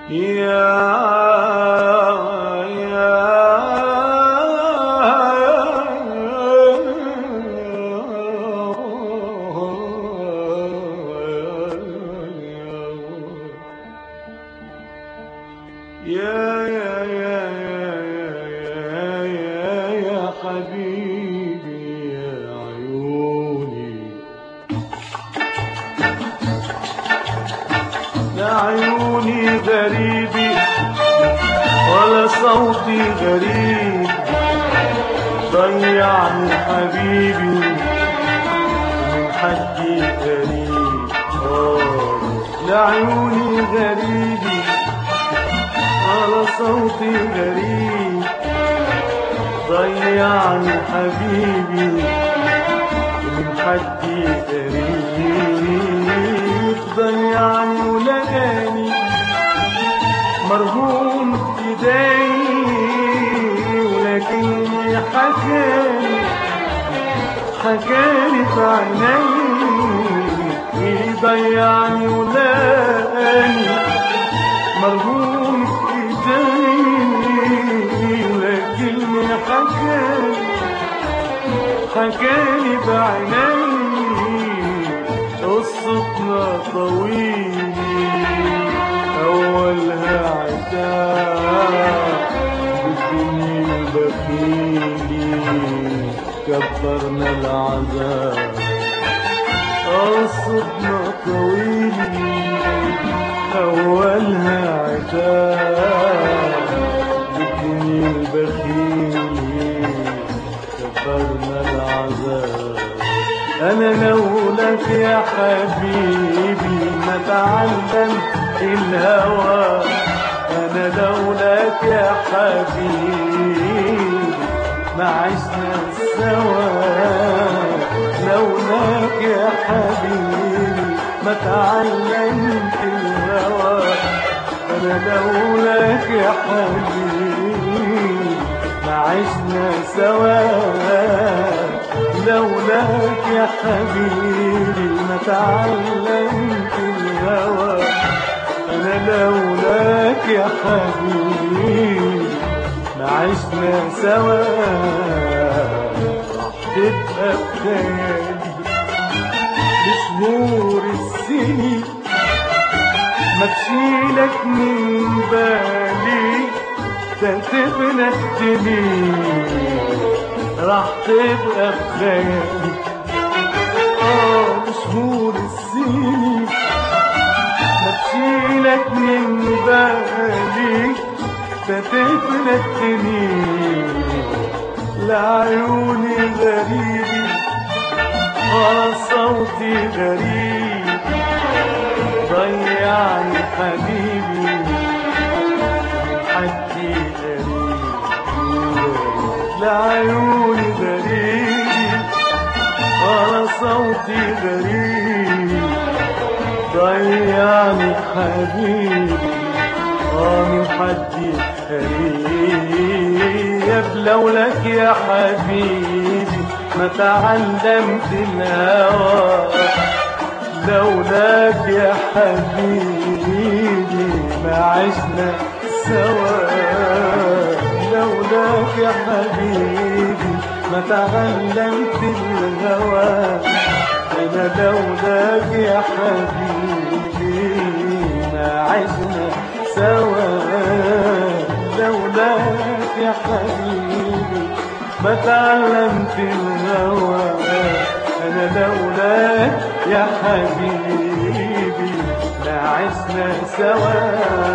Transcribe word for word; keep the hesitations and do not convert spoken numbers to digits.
عيوني غريبي ولا صوتي غريب، ضيعني حبيبي من حدي غريب. لعيوني غريبي ولا صوتي غريب، ضيعني حبيبي من حدي غريب. ضيعني ولقاني مرهون ايدي، ولكني حكاني حكاني في عيني. ضيعني ولقاني مرهون ايدي، ولكني حكاني حكاني في عيني. قصتنا طويل أولها عتاب، بالدنيا بخيلي كبرنا العذاب. قصتنا طويل أولها عتاب، بالدنيا بخيلي كبرنا العذاب. أنا لولاك يا حبيبي ما تعلمت الهوى، أنا لولاك يا حبيبي ما عشنا سوا. لولاك يا حبيبي ما تعلمت الهوى، أنا لولاك يا حبيبي ما عشنا سوا. لولاك يا حبيبي ما تعلمت الهوى، أنا لولاك يا حبيبي ما عشنا سوا. تبقى بخيالي بشهور السنين، ما تشيلك من بالي تسيبنا الدنيا. راح تبقى بخيالي اه بشهور السنين، ما تشيلك من بالي تسيبنا الدنيا. لعيوني غريبي ولا صوتي غريب، ضيعني حبيبي من حدي غريب. لعيوني غريب ولا صوتي غريب، ضيعني حبيبي اه من حدي غريب. لولاك يا حبيبي ما تعلمت الهوى، لولاك يا حبيبي ما عشنا سوا. لولاك يا حبيبي ما تعلمت الهوى، أنا لولاك يا حبيبي ما عشنا سوا. لولاك يا حبيبي ما تعلمت الهوى، أنا لولاك يا حبيبي ما عشنا سوا.